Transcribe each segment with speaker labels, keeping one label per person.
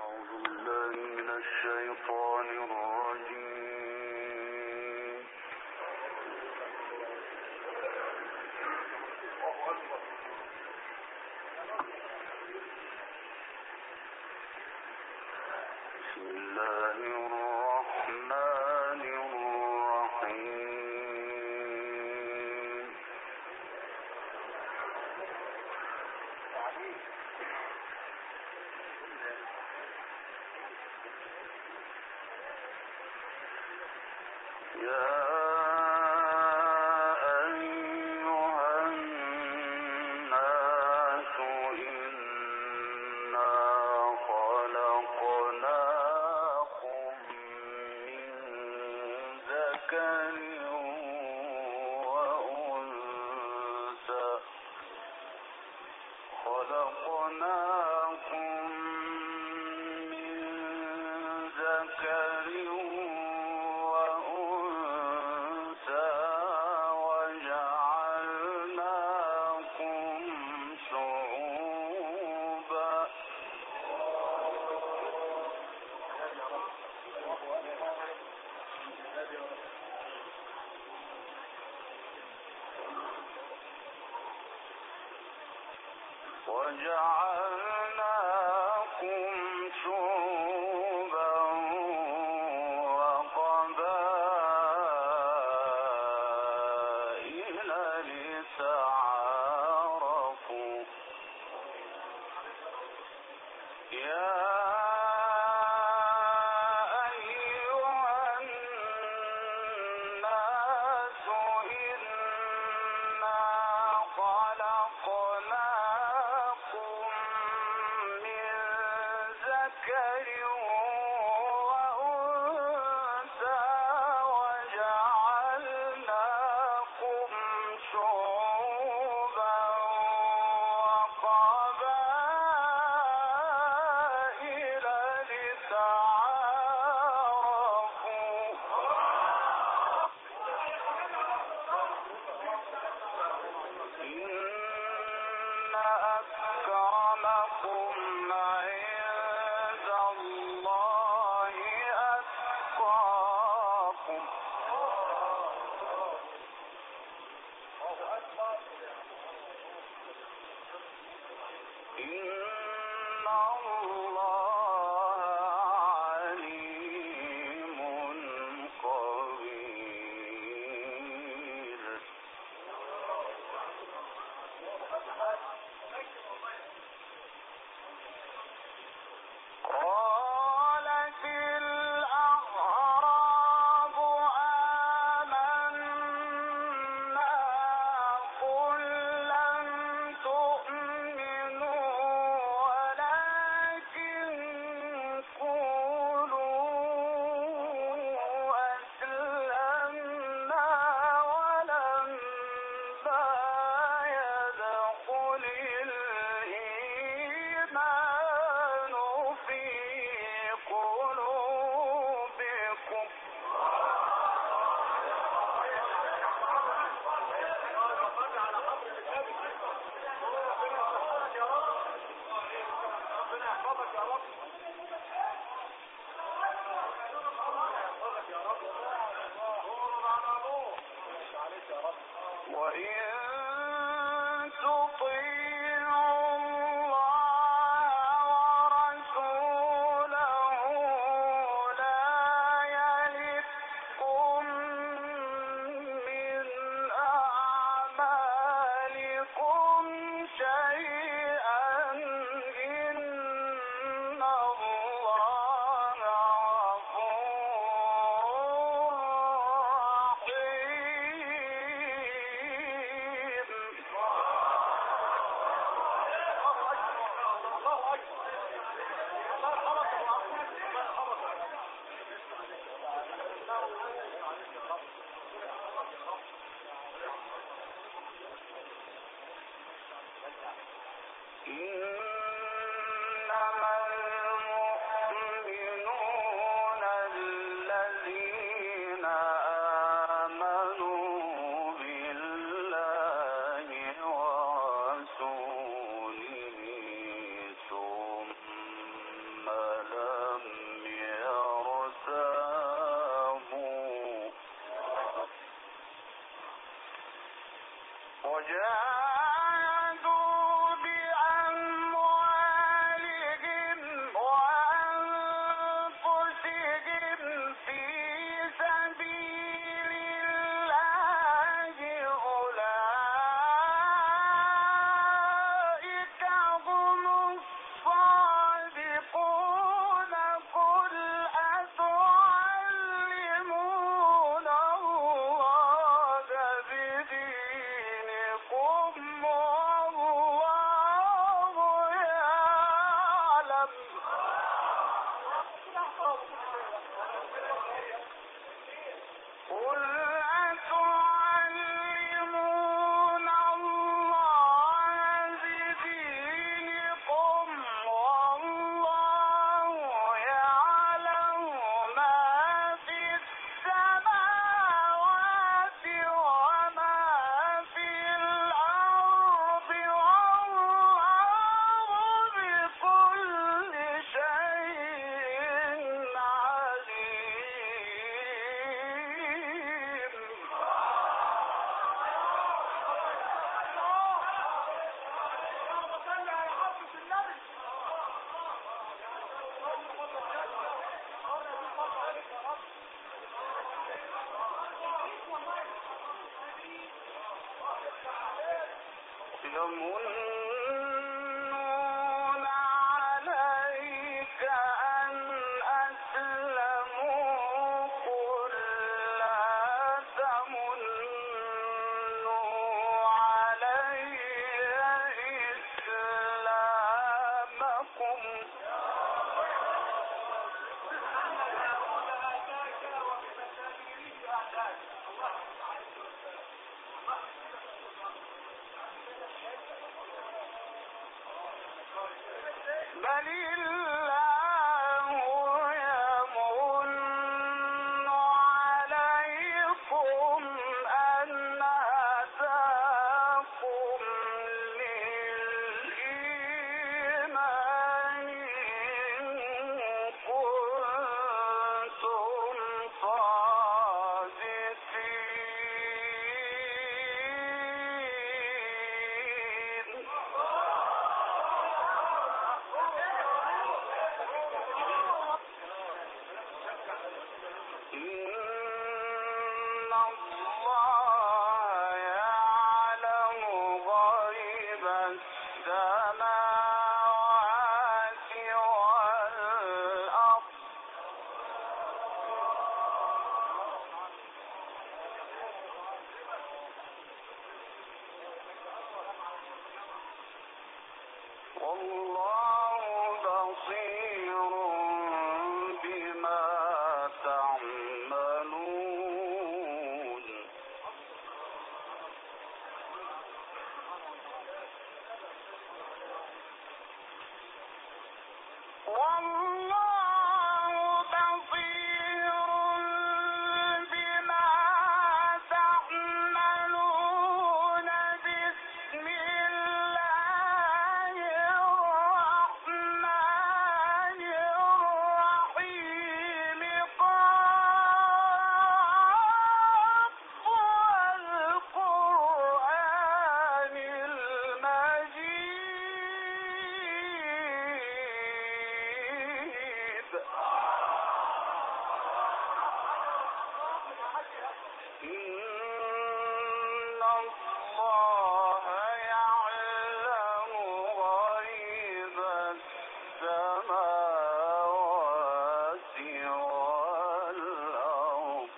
Speaker 1: وجعلناكم شعوبا وقبائل لتعارفوا يا أيها الناس إنا خلقناكم من ذكر وأنثى وجعلناكم شعوبا وقبائل لتعارفوا إن أكرمكم عند الله أتقاكم إن الله عليم خبير قالت الأعراب آمنا قل لم تؤمنوا ولكن قولوا أسلمنا ولما يدخل الإيمان في قلوبكم وإن تطيعوا الله ورسوله لا يلدكم من أعمالكم شيئا إن الله وجاهدوا بأموالهم وأنفسهم في سبيل الله أولئك هم الصادقون قل أتعلمون الله بدينكم والله يعلم قل أتعلمون الله بدينكم والله يعلم ما في السماوات وما في الأرض والله بكل شيء عليم يمنون عليك أن أسلموا قل لا تمنوا علي إسلامكم بل الله يمن عليكم أن هداكم للإيمان إن كنتم صادقين إن الله يعلم غيب السماوات والأرض والله بصير بما تعملون والله بصير بما تعملون بسم الله الرحمن الرحيم قاف والقرآن المجيد إن الله يعلم غيب السماوات والأرض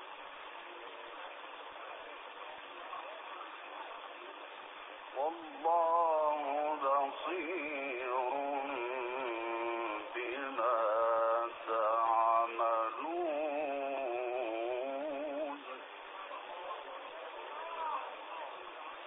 Speaker 1: والله بصير بما تعملون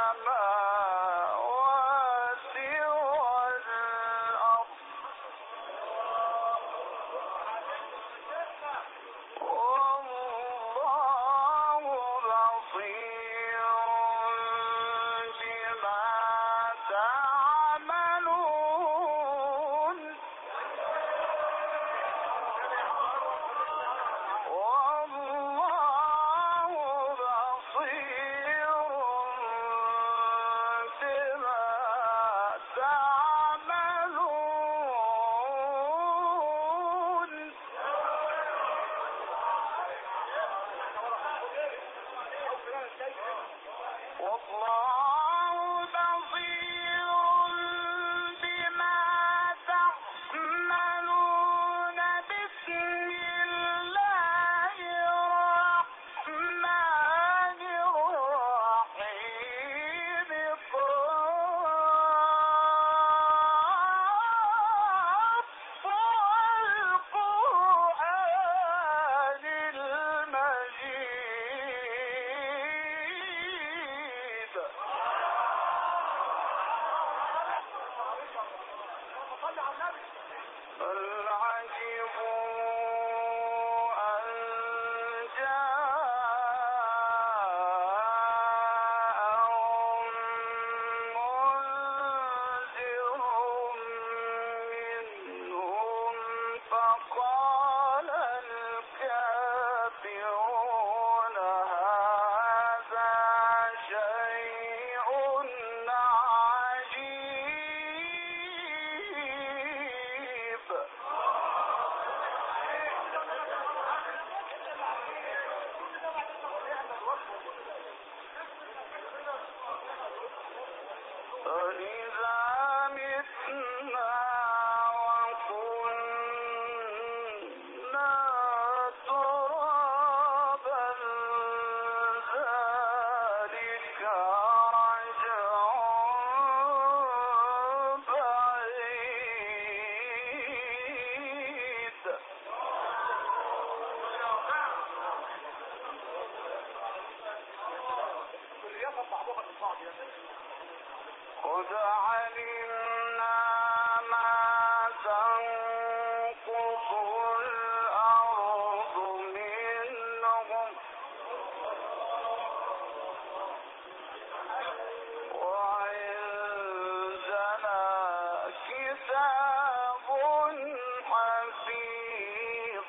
Speaker 1: قد علمنا ما تنقص الأرض منهم وعندنا كتاب حفيظ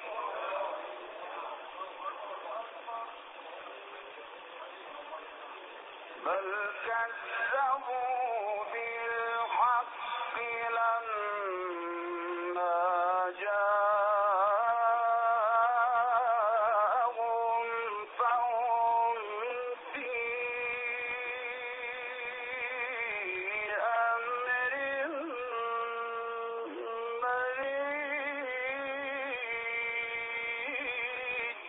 Speaker 1: بل كذبوا بالحق لما جاءهم فهم في أمر مريج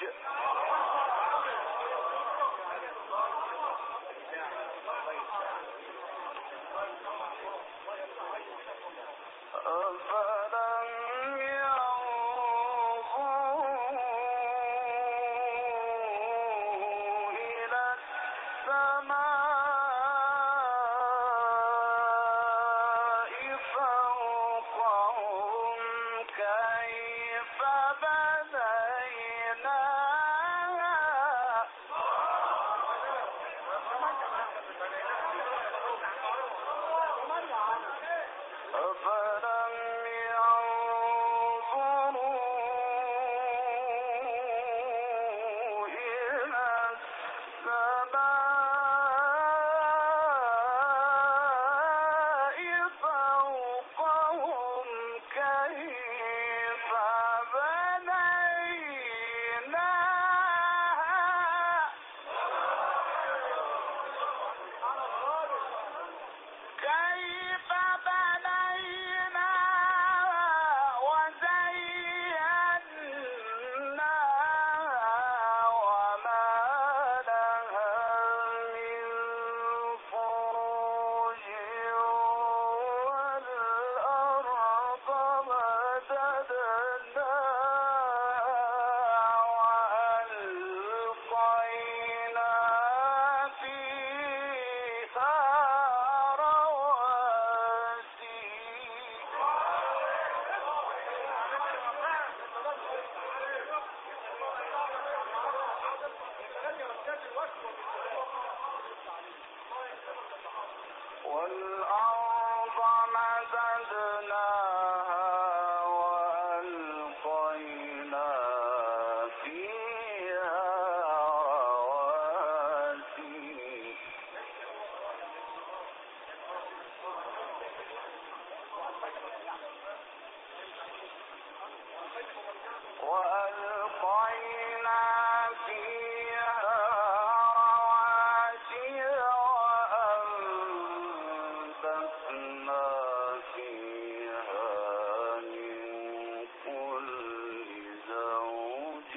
Speaker 1: مددناها وألقينا فيها رواسي وأنبتنا فيها من كل زوج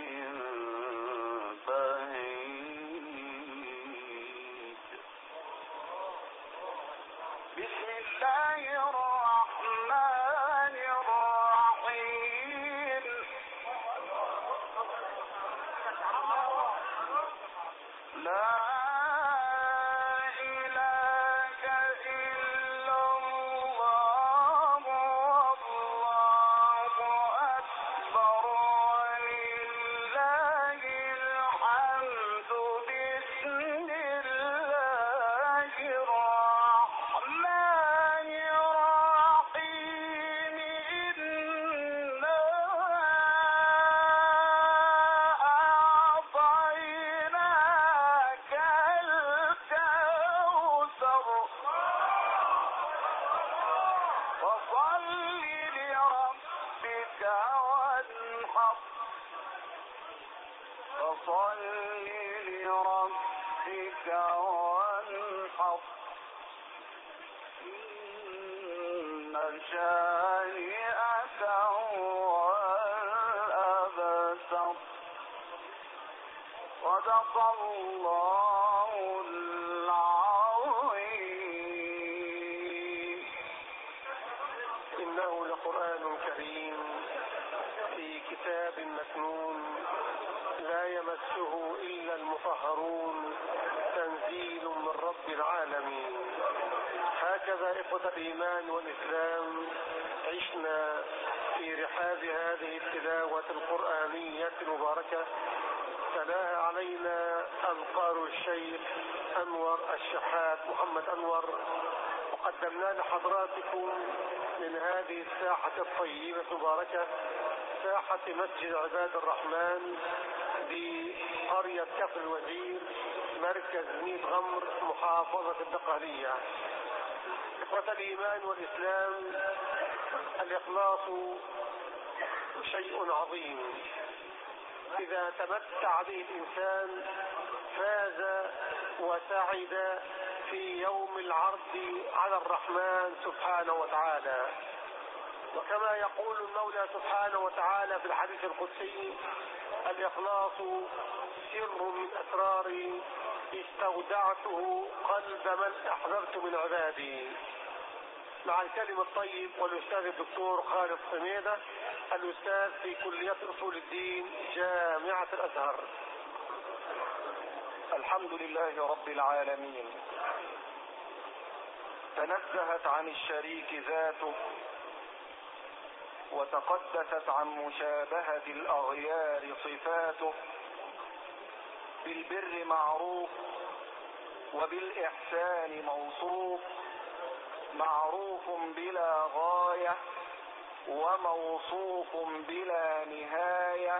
Speaker 1: بهيج. بسم الله الرحمن الرحيم. لا إله إلا الله والله أكبر ولله الحمد. بسم الله الرحمن الرحيم. إنا أعطيناك الكوثر فصل لربك وانحر. فصل لربك وانحر. إن شانئك هو الأبتر. صدق الله العظيم.
Speaker 2: إنه لقرآن كريم في كتاب مكنون لا يمسه إلا المطهرون تنزيل من رب العالمين. هكذا إخوة الإيمان والإسلام عشنا في رحاب هذه التلاوة القرآنية المباركة. تلاها علينا أذكار الشيخ أنور الشحات محمد أنور، وقدمنا لحضراتكم من هذه الساحة الطيبة المباركة ساحة مسجد عباد الرحمن بقرية كفر الوزير مركز ميت غمر محافظة الدقهلية. إخوة الإيمان والإسلام، الإخلاص شيء عظيم. إذا تمتع به الإنسان فاز وسعد في يوم العرض على الرحمن سبحانه وتعالى. وكما يقول المولى سبحانه وتعالى في الحديث القدسي: الإخلاص سر من أسراري استودعته قلب من أحببت من عبادي. مع الكلم الطيب والأستاذ الدكتور خالد سميدة، الأستاذ في كلية أصول الدين جامعة الأزهر.
Speaker 1: الحمد لله رب العالمين. تنزهت عن الشريك ذاته، وتقدست عن مشابهة الأغيار صفاته. بالبر معروف وبالإحسان موصوف، معروف بلا غاية وموصوف بلا نهاية.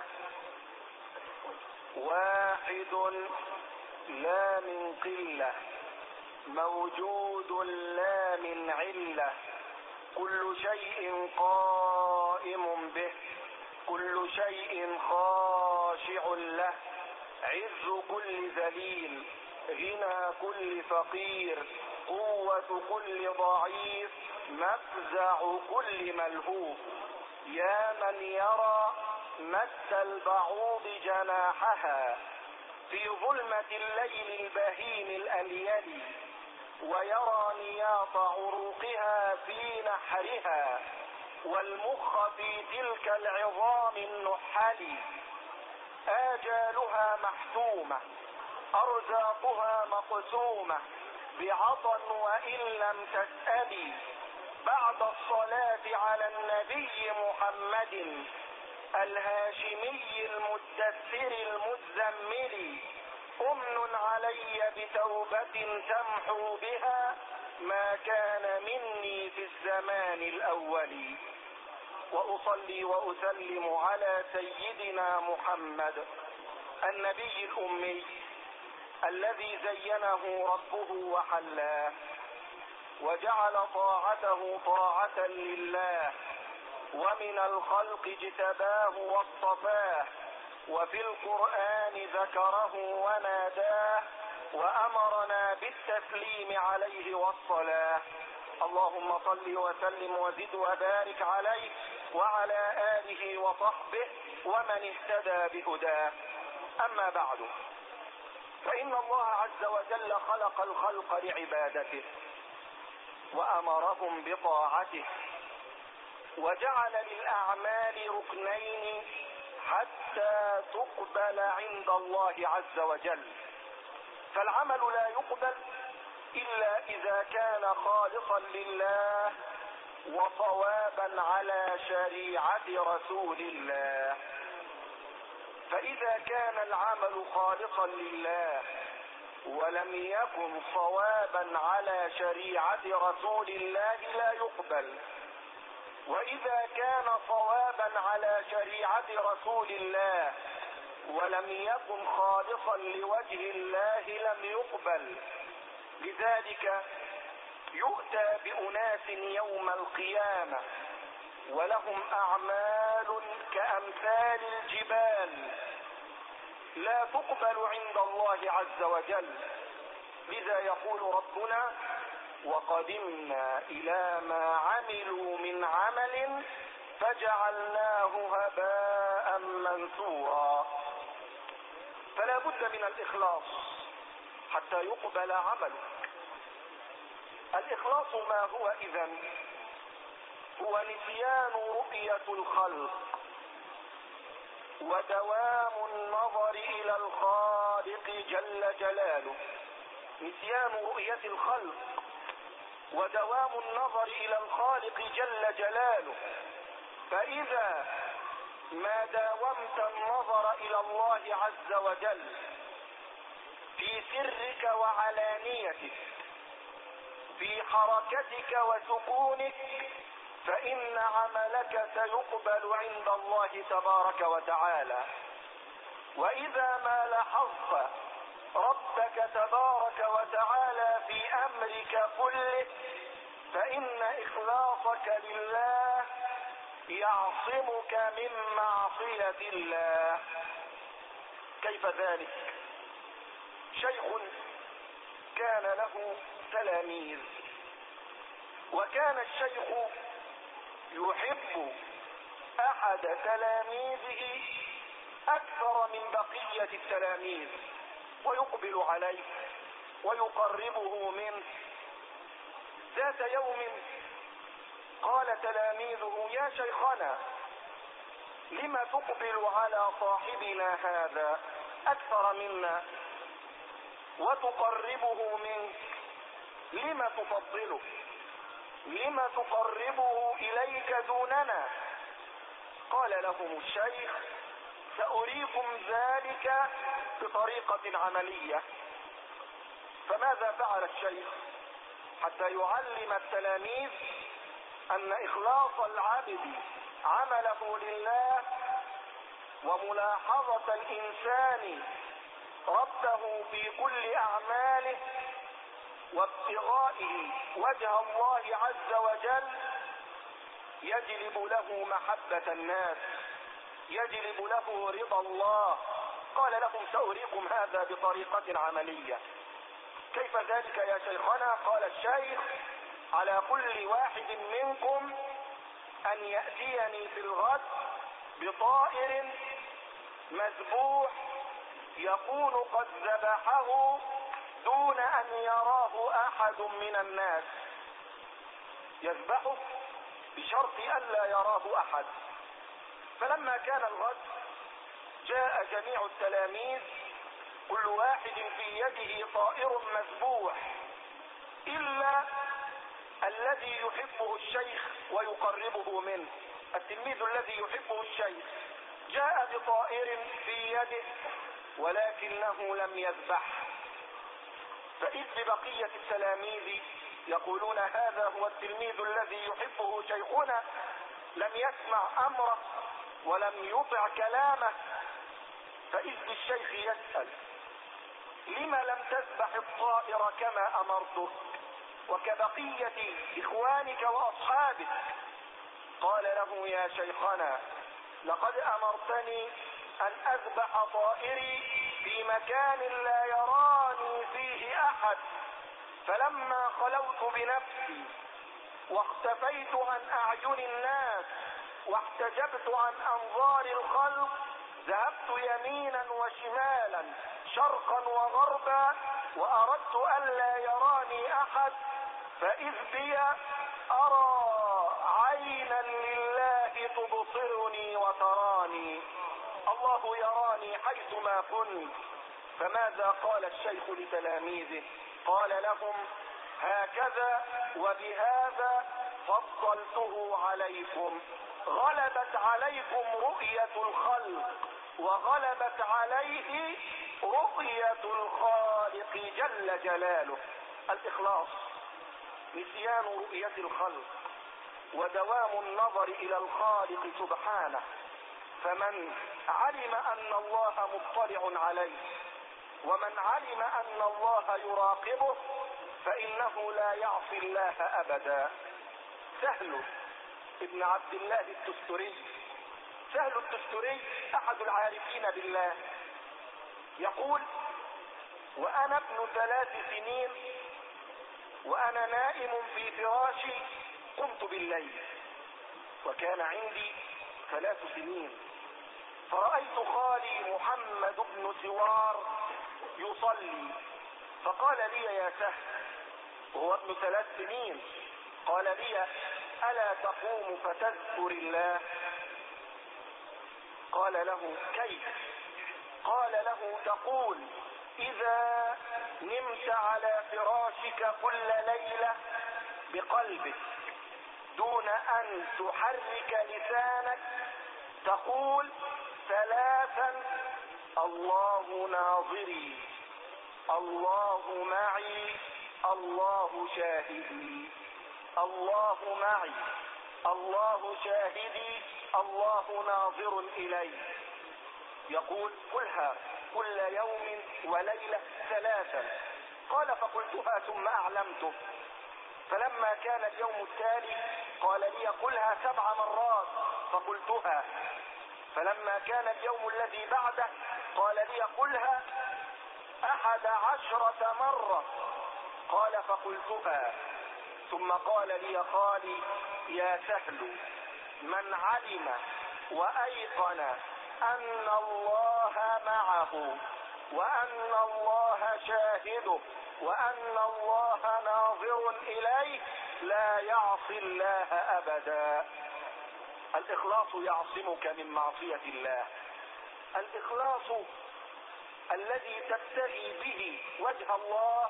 Speaker 1: واحد لا من قلة، موجود لا من علة. كل شيء قائم به، كل شيء خاشع له. عز كل ذليل، غنى كل فقير، قوة كل ضعيف، مفزع كل ملهوف. يا من يرى مد البعوض جناحها في ظلمة الليل البهيم الأليل، ويرى نياط عروقها في نحرها، والمخ في تلك العظام النحل. آجالها محتومة، أرزاقها مقسومة بعطا وإن لم تسألي. بعد الصلاة على النبي محمد الهاشمي المدثر المزمل، أمن علي بتوبة تمحو بها ما كان مني في الزمان الأول. وأصلي وأسلم على سيدنا محمد النبي الأمي الذي زينه ربه وحلاه وجعل طاعته طاعة لله، ومن الخلق اجتباه واصطفاه، وفي القرآن ذكره وناداه، وأمرنا بالتسليم عليه والصلاة. اللهم صل وسلم وزد وبارك عليه وعلى آله وصحبه ومن اهتدى بهداه. أما بعد، فإن الله عز وجل خلق الخلق لعبادته وأمرهم بطاعته، وجعل للأعمال ركنين حتى تقبل عند الله عز وجل. فالعمل لا يقبل إلا إذا كان خالصا لله وصوابا على شريعة رسول الله. فإذا كان العمل خالصا لله ولم يكن صوابا على شريعة رسول الله لا يقبل، وإذا كان صوابا على شريعة رسول الله ولم يكن خالصا لوجه الله لم يقبل. لذلك يؤتى بأناس يوم القيامة ولهم أعمال كأمثال الجبال لا تقبل عند الله عز وجل. لذا يقول ربنا: وقدمنا إلى ما عملوا من عمل فجعلناه هباء منثورا. فلا بد من الإخلاص حتى يقبل عملك. الإخلاص ما هو إذن؟ هو نسيان رؤية الخلق ودوام النظر إلى الخالق جل جلاله. نسيان رؤية الخلق ودوام النظر إلى الخالق جل جلاله. فإذا ما داومت النظر إلى الله عز وجل في سرك وعلانيتك، في حركتك وسكونك، فإن عملك سيقبل عند الله تبارك وتعالى. وإذا ما لاحظت ربك تبارك وتعالى في أمرك كله، فإن إخلاصك لله يعصمك من معصية الله. كيف ذلك؟ شيخ كان له تلاميذ، وكان الشيخ يحب أحد تلاميذه أكثر من بقية التلاميذ، ويقبل عليه ويقربه منه. ذات يوم قال تلاميذه: يا شيخنا، لما تقبل على صاحبنا هذا أكثر منا وتقربه منك؟ لما تفضله؟ لما تقربه إليك دوننا؟ قال لهم الشيخ: سأريكم ذلك بطريقة عملية. فماذا فعل الشيخ حتى يعلم التلاميذ أن إخلاص العبد عمله لله وملاحظة الإنسان ربه في كل أعماله وابتغائه وجه الله عز وجل يجلب له محبة الناس، يجلب له رضا الله. قال لهم: سأريكم هذا بطريقة عملية. كيف ذلك يا شيخنا؟ قال الشيخ: على كل واحد منكم أن يأتيني في الغد بطائر مذبوح يكون قد ذبحه دون أن يراه أحد من الناس. يذبحه بشرط ألا يراه أحد. فلما كان الغد جاء جميع التلاميذ كل واحد في يده طائر مذبوح إلا الذي يحبه الشيخ ويقربه منه. التلميذ الذي يحبه الشيخ جاء بطائر في يده ولكنه لم يذبح. فإذ ببقية التلاميذ يقولون هذا هو التلميذ الذي يحبه شيخنا، لم يسمع أمره ولم يطع كلامه. فإذ بالشيخ يسأل: لم لم تذبح الطائر كما أمرتك وكبقية إخوانك وأصحابك؟ قال له: يا شيخنا، لقد أمرتني أن أذبح طائري في مكان لا يراني فيه أحد، فلما خلوت بنفسي واختفيت عن أعين الناس واحتجبت عن أنظار الخلق، ذهبت يمينا وشمالا شرقا وغربا وأردت ألا يراني أحد، فإذ بي أرى عينا لله تبصرني وتراني، الله يراني حيثما كنت. فماذا قال الشيخ لتلاميذه؟ قال لهم: هكذا وبهذا فضلته عليكم، غلبت عليكم رؤية الخلق وغلبت عليه رؤية الخالق جل جلاله. الإخلاص نسيان رؤية الخلق ودوام النظر إلى الخالق سبحانه. فمن علم أن الله مطلع عليه ومن علم أن الله يراقبه فإنه لا يعصي الله أبدا. سهل ابن عبد الله التستري، سهل التستري أحد العارفين بالله، يقول: وأنا ابن 3 سنين وأنا نائم في فراشي قمت بالليل، وكان عندي 3 سنين، فرأيت خالي محمد بن سوار يصلي، فقال لي: يا سهل، وهو ابن 3 سنين، قال لي: ألا تقوم فتذكر الله؟ قال له: كيف؟ قال له: تقول: إذا نمت على فراشك كل ليلة بقلبك دون أن تحرك لسانك تقول 3: الله ناظري، الله معي، الله شاهدي، الله معي، الله شاهدي، الله ناظر إلي. يقول: قلها كل يوم وليلة 3. قال: فقلتها ثم أعلمته، فلما كان اليوم التالي قال لي: قلها 7 مرات، فقلتها، فلما كان اليوم الذي بعده قال لي: قلها 11 مرة، قال: فقلتها، ثم قال لي خالي: يا سهل، من علم وأيقن أن الله معه وأن الله شاهده وأن الله ناظر إليه لا يعصي الله أبدا. الإخلاص يعصمك من معصية الله. الإخلاص الذي تبتغي به وجه الله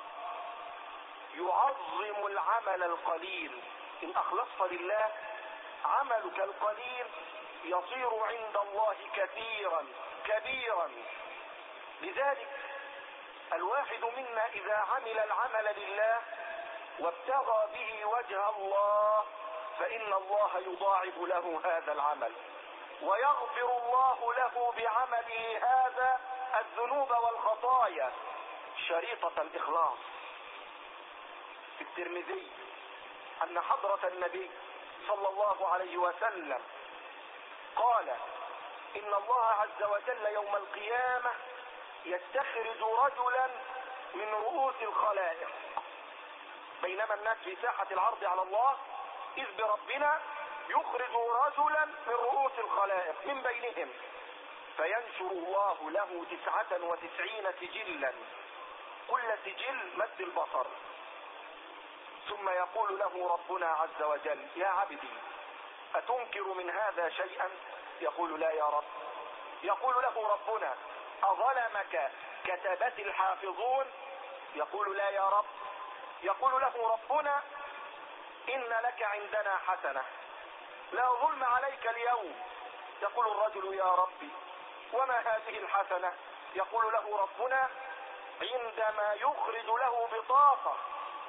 Speaker 1: يعظم العمل القليل. إن أخلصت لله عملك القليل يصير عند الله كثيرا كبيرا. لذلك الواحد منا إذا عمل العمل لله وابتغى به وجه الله فإن الله يضاعف له هذا العمل ويغفر الله له بعمله هذا الذنوب والخطايا. شريطة الإخلاص في الترمذي أن حضرة النبي صلى الله عليه وسلم قال: إن الله عز وجل يوم القيامة يستخرج رجلا من رؤوس الخلائق. بينما الناس في ساحة العرض على الله إذ بربنا يخرج رجلا من رؤوس الخلائق من بينهم فينشر الله له 99 سجلا، كل سجل مد البصر، ثم يقول له ربنا عز وجل: يا عبدي أتنكر من هذا شيئا؟ يقول: لا يا رب. يقول له ربنا: أظلمك كتبة الحافظون؟ يقول: لا يا رب. يقول له ربنا: إن لك عندنا حسنة لا ظلم عليك اليوم. يقول الرجل: يا ربي وما هذه الحسنة؟ يقول له ربنا: عندما يخرج له بطاقة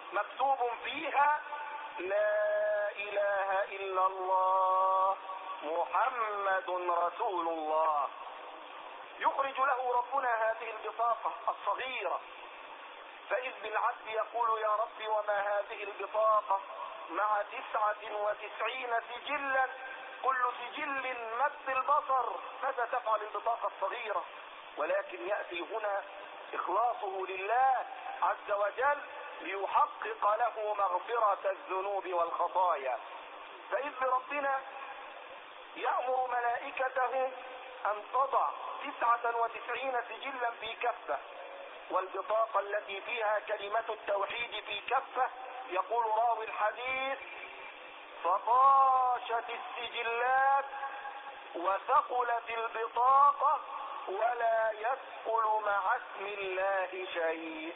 Speaker 1: مكتوب فيها لا إله إلا الله محمد رسول الله. يخرج له ربنا هذه البطاقة الصغيرة، فإذ بالعبد يقول يا رب وما هذه البطاقة مع 99 سجلا كل سجل مد البصر، ماذا تفعل البطاقة الصغيرة؟ ولكن يأتي هنا إخلاصه لله عز وجل ليحقق له مغفرة الذنوب والخطايا. فإذ بربنا يأمر ملائكته أن تضع 99 سجلا في كفة، والبطاقة التي فيها كلمة التوحيد في كفة. يقول راوي الحديث فطاشت السجلات وثقلت البطاقة ولا يثقل مع اسم الله شيء.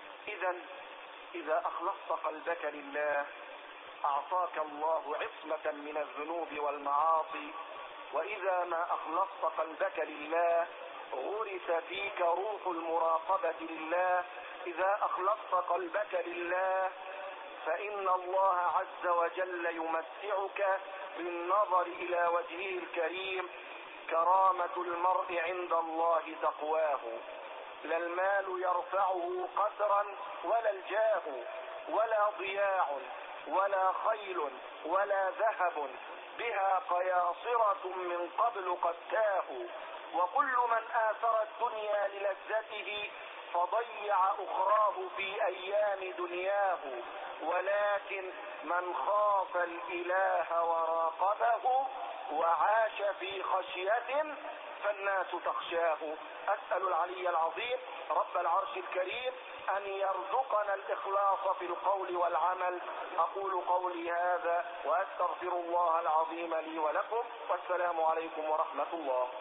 Speaker 1: إذا أخلصت قلبك لله أعطاك الله عصمة من الذنوب والمعاصي، وإذا ما أخلصت قلبك لله غرس فيك روح المراقبة لله. إذا أخلصت قلبك لله فإن الله عز وجل يمتعك بالنظر إلى وجهه الكريم. كرامة المرء عند الله تقواه، لا المال يرفعه قدرا ولا الجاه ولا ضياع ولا خيل ولا ذهب، بها قياصرة من قبل قد تاهوا. وكل من آثر الدنيا للذته فضيع أخراه في أيام دنياه، ولكن من خاف الإله وراقبه وعاش في خشية فالناس تخشاه. أسأل العلي العظيم رب العرش الكريم أن يرزقنا الإخلاص في القول والعمل. أقول قولي هذا وأستغفر الله العظيم لي ولكم، والسلام عليكم ورحمة الله.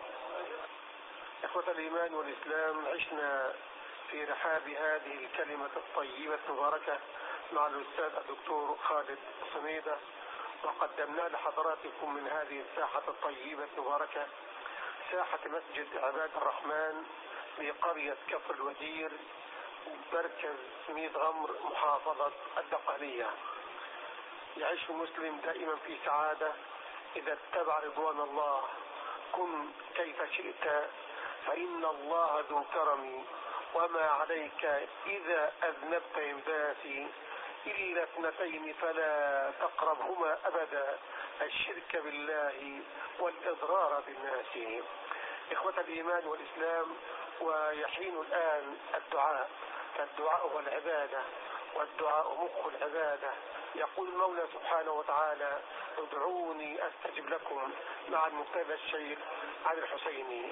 Speaker 2: إخوة الإيمان والإسلام، عشنا في رحاب هذه الكلمة الطيبة المباركة مع الأستاذ الدكتور خالد سميدة، وقدمنا لحضراتكم من هذه الساحة الطيبة المباركة ساحة مسجد عباد الرحمن بقرية كفر الودير، مركز ميت غمر، محافظة الدقهلية. يعيش المسلم دائما في سعادة إذا اتبع رضوان الله. كن كيف شئت فإن الله ذو كرم، وما عليك إذا أذنبت ينباسي، إلا 2 فلا تقربهما أبدا، الشرك بالله والإضرار بالناس. إخوة الإيمان والإسلام، ويحين الآن الدعاء، فالدعاء هو العبادة، والدعاء مخ العبادة. يقول المولى سبحانه وتعالى ادعوني أستجب لكم، مع المقتدى الشيخ علي الحسيني.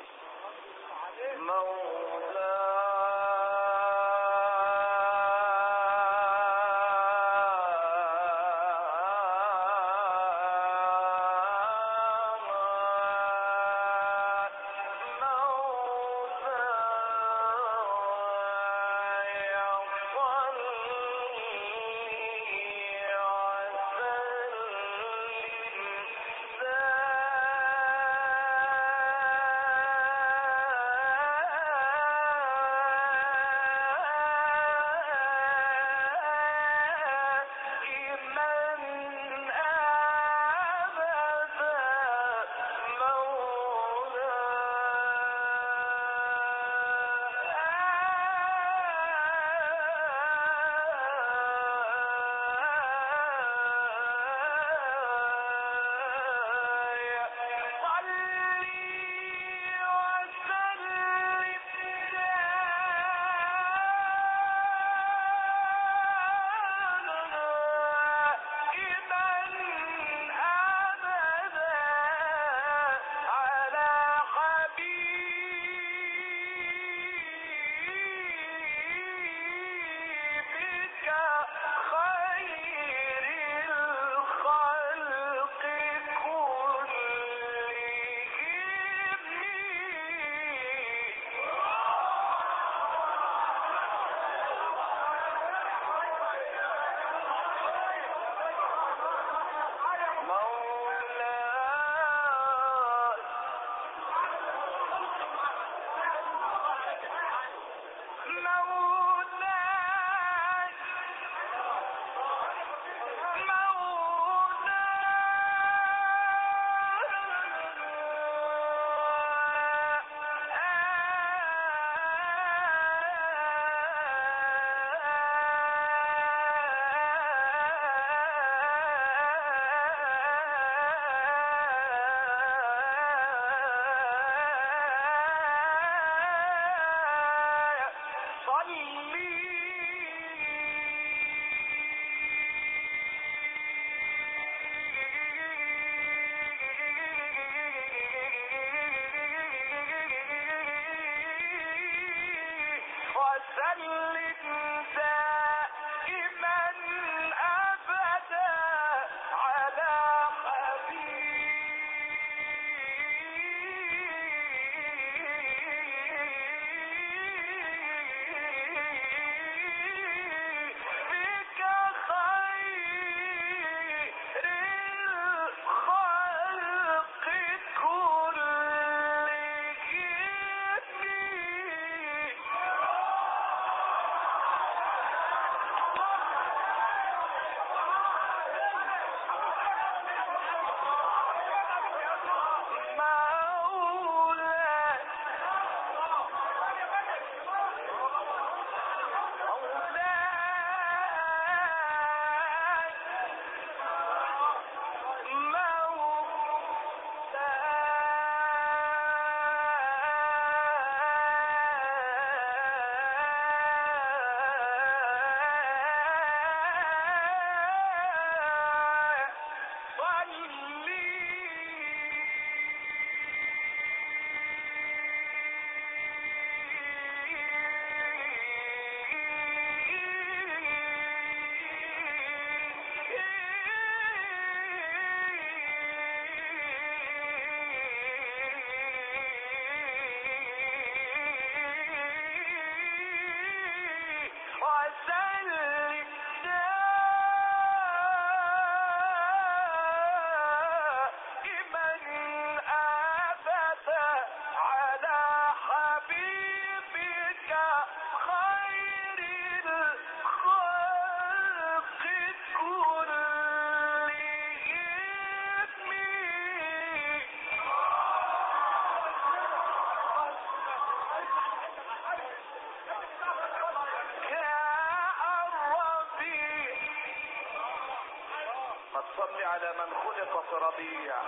Speaker 1: صل على من خلق في ربيع.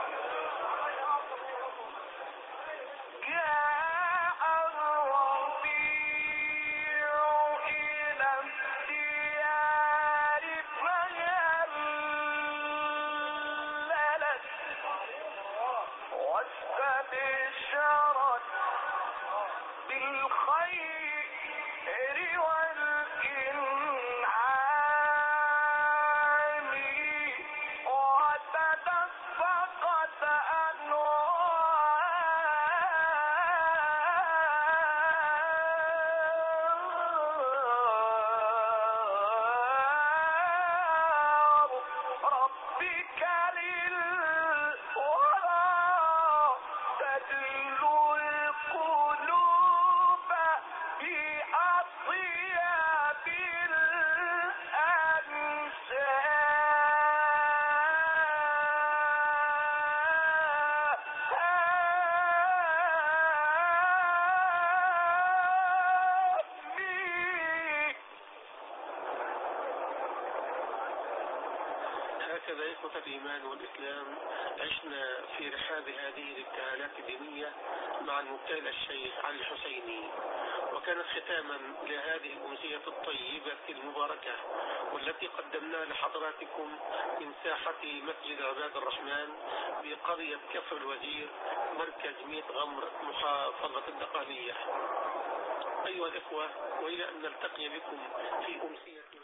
Speaker 1: جاء الربيع إلى الديار فهللت واستبشرت بالخير والإنعام وتدفقت أنوار ربك للورى تدلو القلوب بأطيب
Speaker 2: هكذا إخوة الإيمان والإسلام عشنا في رحاب هذه الابتهالات الدينية مع المبتهل الشيخ علي الحسيني، وكانت ختاما لهذه الأمسية الطيبة المباركة والتي قدمناها لحضراتكم من ساحة مسجد عباد الرحمن بقرية كفر الوزير مركز ميت غمر محافظة الدقهلية. أيها الإخوة، وإلى أن نلتقي بكم في أمسية